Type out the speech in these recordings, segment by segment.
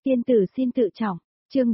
Tiên tử xin tự trọng, chương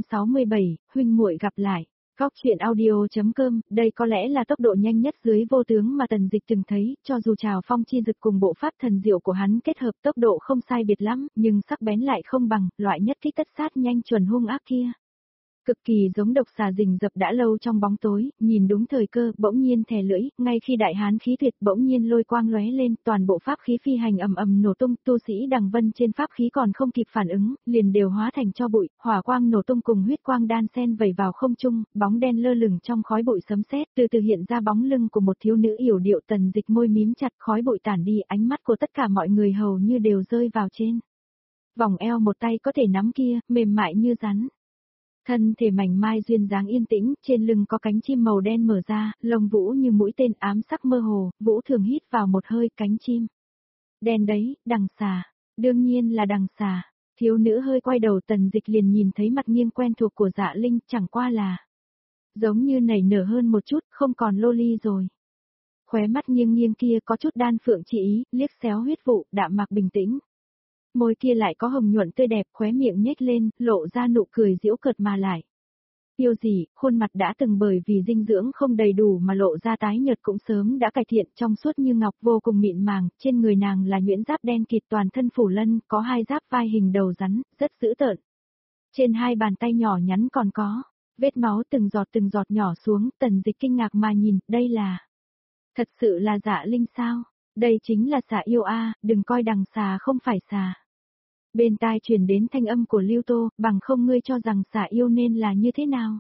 767, huynh muội gặp lại. Góc truyện audio.com, đây có lẽ là tốc độ nhanh nhất dưới vô tướng mà Tần Dịch từng thấy, cho dù Trào Phong chi dực cùng bộ pháp thần diệu của hắn kết hợp tốc độ không sai biệt lắm, nhưng sắc bén lại không bằng, loại nhất kích tất sát nhanh chuẩn hung ác kia. Cực kỳ giống độc xà rình rập đã lâu trong bóng tối, nhìn đúng thời cơ, bỗng nhiên thè lưỡi, ngay khi đại hán khí tuyệt bỗng nhiên lôi quang lóe lên, toàn bộ pháp khí phi hành ầm ầm nổ tung, tu sĩ đằng vân trên pháp khí còn không kịp phản ứng, liền đều hóa thành tro bụi, hỏa quang nổ tung cùng huyết quang đan xen vẩy vào không trung, bóng đen lơ lửng trong khói bụi sấm sét, từ từ hiện ra bóng lưng của một thiếu nữ yểu điệu. Tần Dịch môi mím chặt, khói bụi tản đi, ánh mắt của tất cả mọi người hầu như đều rơi vào trên vòng eo một tay có thể nắm kia, mềm mại như rắn. Thân thể mảnh mai duyên dáng yên tĩnh, trên lưng có cánh chim màu đen mở ra, lông vũ như mũi tên ám sắc mơ hồ, Vũ thường hít vào một hơi cánh chim. Đen đấy, đằng xà, đương nhiên là đằng xà. Thiếu nữ hơi quay đầu, Tần Dịch liền nhìn thấy mặt nghiêng quen thuộc của Dạ Linh, chẳng qua là giống như nảy nở hơn một chút, không còn loli rồi. Khóe mắt nghiêng nghiêng kia có chút đan phượng chỉ ý, liếc xéo huyết vụ, đạm mạc bình tĩnh. Môi kia lại có hồng nhuận tươi đẹp, khóe miệng nhếch lên, lộ ra nụ cười giễu cợt mà lại. Yêu gì, khuôn mặt đã từng bởi vì dinh dưỡng không đầy đủ mà lộ ra tái nhợt cũng sớm đã cải thiện, trong suốt như ngọc, vô cùng mịn màng, trên người nàng là nhuyễn giáp đen kịt toàn thân phủ lân, có hai giáp vai hình đầu rắn, rất dữ tợn. Trên hai bàn tay nhỏ nhắn còn có vết máu từng giọt nhỏ xuống. Tần Dịch kinh ngạc mà nhìn, đây là thật sự là Dạ Linh sao? Đây chính là xà yêu a, đừng coi đằng xà không phải xà. Bên tai truyền đến thanh âm của Lưu Tô, bằng không ngươi cho rằng xà yêu nên là như thế nào?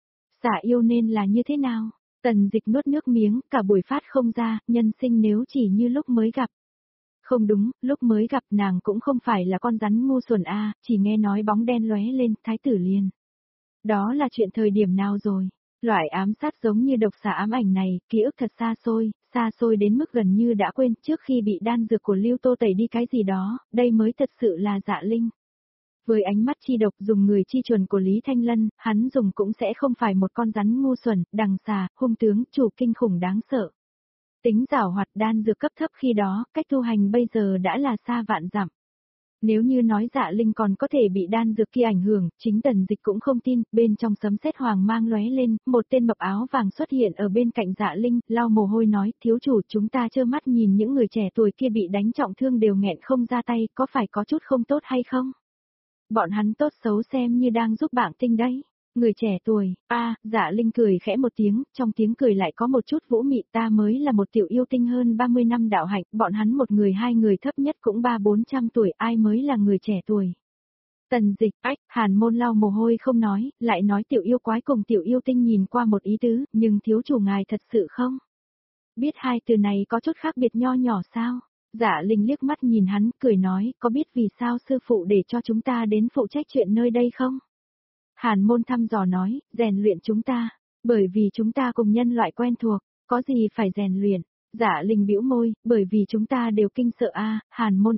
Xà yêu nên là như thế nào? Tần Dịch nuốt nước miếng, cả buổi phát không ra, nhân sinh nếu chỉ như lúc mới gặp. Không đúng, lúc mới gặp nàng cũng không phải là con rắn ngu xuẩn a, chỉ nghe nói bóng đen lóe lên, thái tử liền. Đó là chuyện thời điểm nào rồi? Loại ám sát giống như độc xà ám ảnh này, ký ức thật xa xôi đến mức gần như đã quên trước khi bị đan dược của Lưu Tô tẩy đi cái gì đó, đây mới thật sự là Dạ Linh. Với ánh mắt chi độc dùng người chi chuẩn của Lý Thanh Lân, hắn dùng cũng sẽ không phải một con rắn ngu xuẩn, đằng xà, hung tướng, chủ kinh khủng đáng sợ. Tính giảo hoạt đan dược cấp thấp khi đó, cách tu hành bây giờ đã là xa vạn dặm. Nếu như nói Dạ Linh còn có thể bị đan dược kia ảnh hưởng, chính Tần Dịch cũng không tin. Bên trong sấm sét hoàng mang lóe lên, một tên mập áo vàng xuất hiện ở bên cạnh Dạ Linh, lau mồ hôi nói, thiếu chủ, chúng ta trơ mắt nhìn những người trẻ tuổi kia bị đánh trọng thương đều nghẹn không ra tay, có phải có chút không tốt hay không? Bọn hắn tốt xấu xem như đang giúp bạn tinh đấy. Người trẻ tuổi, Dạ Linh cười khẽ một tiếng, trong tiếng cười lại có một chút vũ mị, ta mới là một tiểu yêu tinh hơn 30 năm đạo hạnh, bọn hắn một người hai người thấp nhất cũng 300-400 tuổi, ai mới là người trẻ tuổi. Tần Dịch, Hàn Môn lau mồ hôi không nói, lại nói tiểu yêu quái cùng tiểu yêu tinh nhìn qua một ý tứ, nhưng thiếu chủ ngài thật sự không? Biết hai từ này có chút khác biệt nho nhỏ sao? Dạ Linh liếc mắt nhìn hắn, cười nói, có biết vì sao sư phụ để cho chúng ta đến phụ trách chuyện nơi đây không? Hàn Môn thăm dò nói, rèn luyện chúng ta, bởi vì chúng ta cùng nhân loại quen thuộc, có gì phải rèn luyện. Dạ Linh bĩu môi, bởi vì chúng ta đều kinh sợ Hàn Môn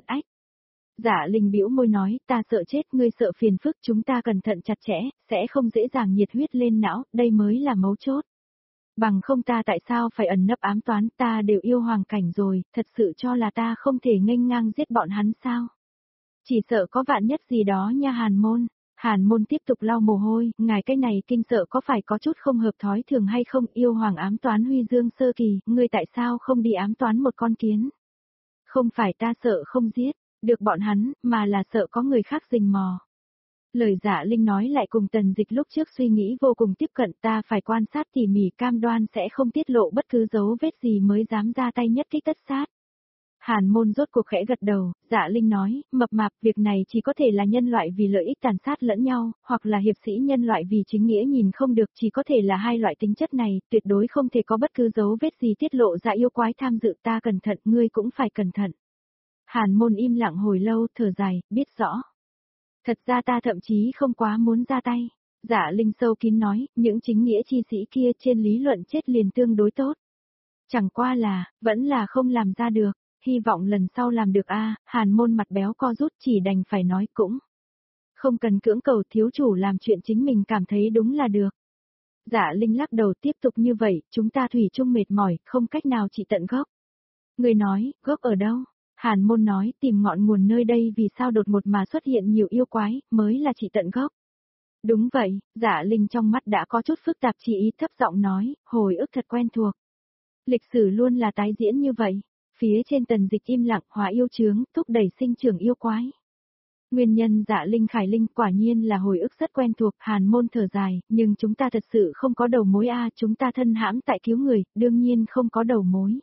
Dạ Linh bĩu môi nói, ta sợ chết, ngươi sợ phiền phức, chúng ta cẩn thận chặt chẽ, sẽ không dễ dàng nhiệt huyết lên não, đây mới là mấu chốt. Bằng không ta tại sao phải ẩn nấp ám toán, ta đều yêu hoàng cảnh rồi, thật sự cho là ta không thể nghênh ngang giết bọn hắn sao? Chỉ sợ có vạn nhất gì đó nha Hàn Môn. Hàn Môn tiếp tục lau mồ hôi, ngài cái này kinh sợ có phải có chút không hợp thói thường hay không? Yêu hoàng ám toán Huy Dương sơ kỳ, ngươi tại sao không đi ám toán một con kiến? Không phải ta sợ không giết được bọn hắn, mà là sợ có người khác rình mò. Lời Dạ Linh nói lại cùng Tần Dịch lúc trước suy nghĩ vô cùng tiếp cận, ta phải quan sát tỉ mỉ, cam đoan sẽ không tiết lộ bất cứ dấu vết gì mới dám ra tay nhất kích tất sát. Hàn Môn rốt cuộc khẽ gật đầu, Dạ Linh nói, mập mạp, việc này chỉ có thể là nhân loại vì lợi ích tàn sát lẫn nhau, hoặc là hiệp sĩ nhân loại vì chính nghĩa nhìn không được, chỉ có thể là hai loại tính chất này, tuyệt đối không thể có bất cứ dấu vết gì tiết lộ ra yêu quái tham dự, ta cẩn thận, ngươi cũng phải cẩn thận. Hàn Môn im lặng hồi lâu, thở dài, biết rõ. Thật ra ta thậm chí không quá muốn ra tay. Dạ Linh sâu kín nói, những chính nghĩa chi sĩ kia trên lý luận chết liền tương đối tốt. Chẳng qua là, vẫn là không làm ra được. Hy vọng lần sau làm được Hàn Môn mặt béo co rút, chỉ đành phải nói cũng không cần cưỡng cầu, thiếu chủ làm chuyện chính mình cảm thấy đúng là được. Dạ Linh lắc đầu, tiếp tục như vậy, chúng ta thủy chung mệt mỏi, không cách nào trị tận gốc. Người nói, gốc ở đâu? Hàn Môn nói tìm ngọn nguồn nơi đây vì sao đột ngột mà xuất hiện nhiều yêu quái, mới là trị tận gốc. Đúng vậy, Dạ Linh trong mắt đã có chút phức tạp chỉ ý thấp giọng nói, hồi ức thật quen thuộc. Lịch sử luôn là tái diễn như vậy. Phía trên Tần Dịch im lặng, hóa yêu chướng, thúc đẩy sinh trưởng yêu quái. Nguyên nhân Dạ Linh Khải Linh quả nhiên là hồi ức rất quen thuộc, Hàn Môn thở dài, nhưng chúng ta thật sự không có đầu mối chúng ta thân hãm tại cứu người, đương nhiên không có đầu mối.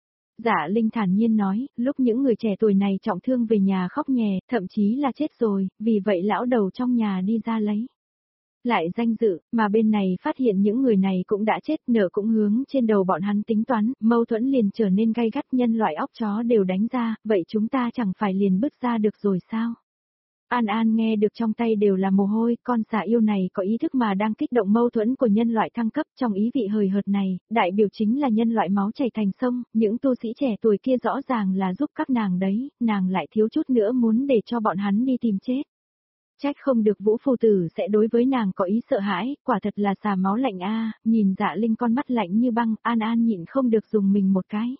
Dạ Linh thản nhiên nói, lúc những người trẻ tuổi này trọng thương về nhà khóc nhè, thậm chí là chết rồi, vì vậy lão đầu trong nhà đi ra lấy lại danh dự, mà bên này phát hiện những người này cũng đã chết, nợ cũng hướng trên đầu bọn hắn tính toán, mâu thuẫn liền trở nên gay gắt, nhân loại óc chó đều đánh ra, vậy chúng ta chẳng phải liền bứt ra được rồi sao? An An nghe được trong tay đều là mồ hôi, con xà yêu này có ý thức mà đang kích động mâu thuẫn của nhân loại thăng cấp, trong ý vị hời hợt này, đại biểu chính là nhân loại máu chảy thành sông, những tu sĩ trẻ tuổi kia rõ ràng là giúp các nàng đấy, nàng lại thiếu chút nữa muốn để cho bọn hắn đi tìm chết. Trách không được Vũ Phu Tử sẽ đối với nàng có ý sợ hãi, quả thật là xà máu lạnh nhìn Dạ Linh con mắt lạnh như băng, An An nhịn không được dùng mình một cái.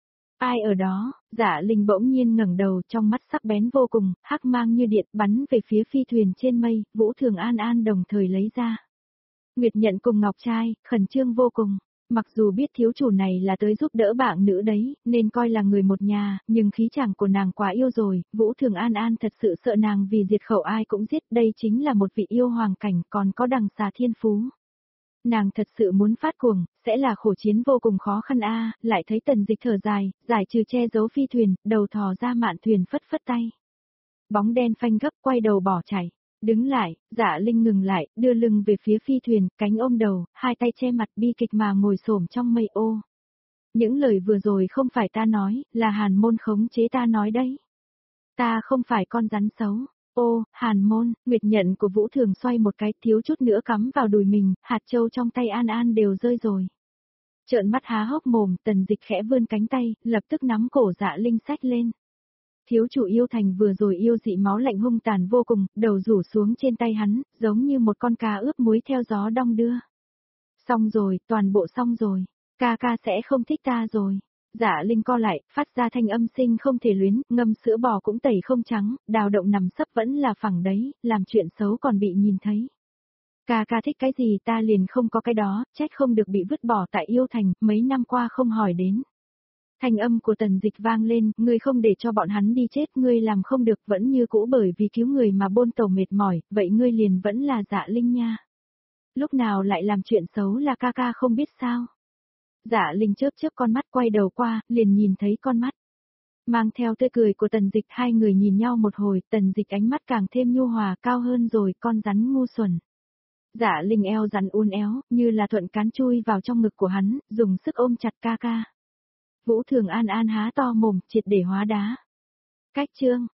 Ai ở đó? Dạ Linh bỗng nhiên ngẩng đầu, trong mắt sắc bén vô cùng, hắc mang như điện bắn về phía phi thuyền trên mây, Vũ Thường An An đồng thời lấy ra. Nguyệt Nhận cùng Ngọc Trai, khẩn trương vô cùng. Mặc dù biết thiếu chủ này là tới giúp đỡ bạn nữ đấy, nên coi là người một nhà, nhưng khí chàng của nàng quá yêu rồi, Vũ Thường An An thật sự sợ nàng vì diệt khẩu ai cũng giết, đây chính là một vị yêu hoàng cảnh còn có đằng xà thiên phú. Nàng thật sự muốn phát cuồng, sẽ là khổ chiến vô cùng khó khăn lại thấy Tần Dịch thở dài, giải trừ che giấu phi thuyền, đầu thò ra mạn thuyền phất phất tay. Bóng đen phanh gấp quay đầu bỏ chạy. Đứng lại, Dạ Linh ngừng lại, đưa lưng về phía phi thuyền, cánh ôm đầu, hai tay che mặt bi kịch mà ngồi xổm trong mây ô. Những lời vừa rồi không phải ta nói, là Hàn Môn khống chế ta nói đấy. Ta không phải con rắn xấu. Ô, Hàn Môn, Nguyệt Nhận của Vũ Thường xoay một cái, thiếu chút nữa cắm vào đùi mình, hạt châu trong tay An An đều rơi rồi. Trợn mắt há hốc mồm, Tần Dịch khẽ vươn cánh tay, lập tức nắm cổ Dạ Linh xách lên. Thiếu chủ yêu thành vừa rồi yêu dị máu lạnh hung tàn vô cùng, đầu rủ xuống trên tay hắn, giống như một con cá ướp muối theo gió đong đưa. Xong rồi, toàn bộ xong rồi. Ca ca sẽ không thích ta rồi. Dạ Linh co lại, phát ra thanh âm sinh không thể luyến, ngâm sữa bò cũng tẩy không trắng, đào động nằm sấp vẫn là phẳng đấy, làm chuyện xấu còn bị nhìn thấy. Ca ca thích cái gì ta liền không có cái đó, trách không được bị vứt bỏ tại yêu thành, mấy năm qua không hỏi đến. Thanh âm của Tần Dịch vang lên, ngươi không để cho bọn hắn đi chết, ngươi làm không được vẫn như cũ bởi vì cứu người mà bôn tàu mệt mỏi, vậy ngươi liền vẫn là Dạ Linh nha. Lúc nào lại làm chuyện xấu là ca ca không biết sao. Dạ Linh chớp chớp con mắt quay đầu qua, liền nhìn thấy con mắt. Mang theo tươi cười của Tần Dịch, hai người nhìn nhau một hồi, Tần Dịch ánh mắt càng thêm nhu hòa cao hơn rồi, con rắn ngu xuẩn. Dạ Linh eo rắn uốn éo, như là thuận cán chui vào trong ngực của hắn, dùng sức ôm chặt ca ca. Vũ Thường An An há to mồm, triệt để hóa đá. Cách chương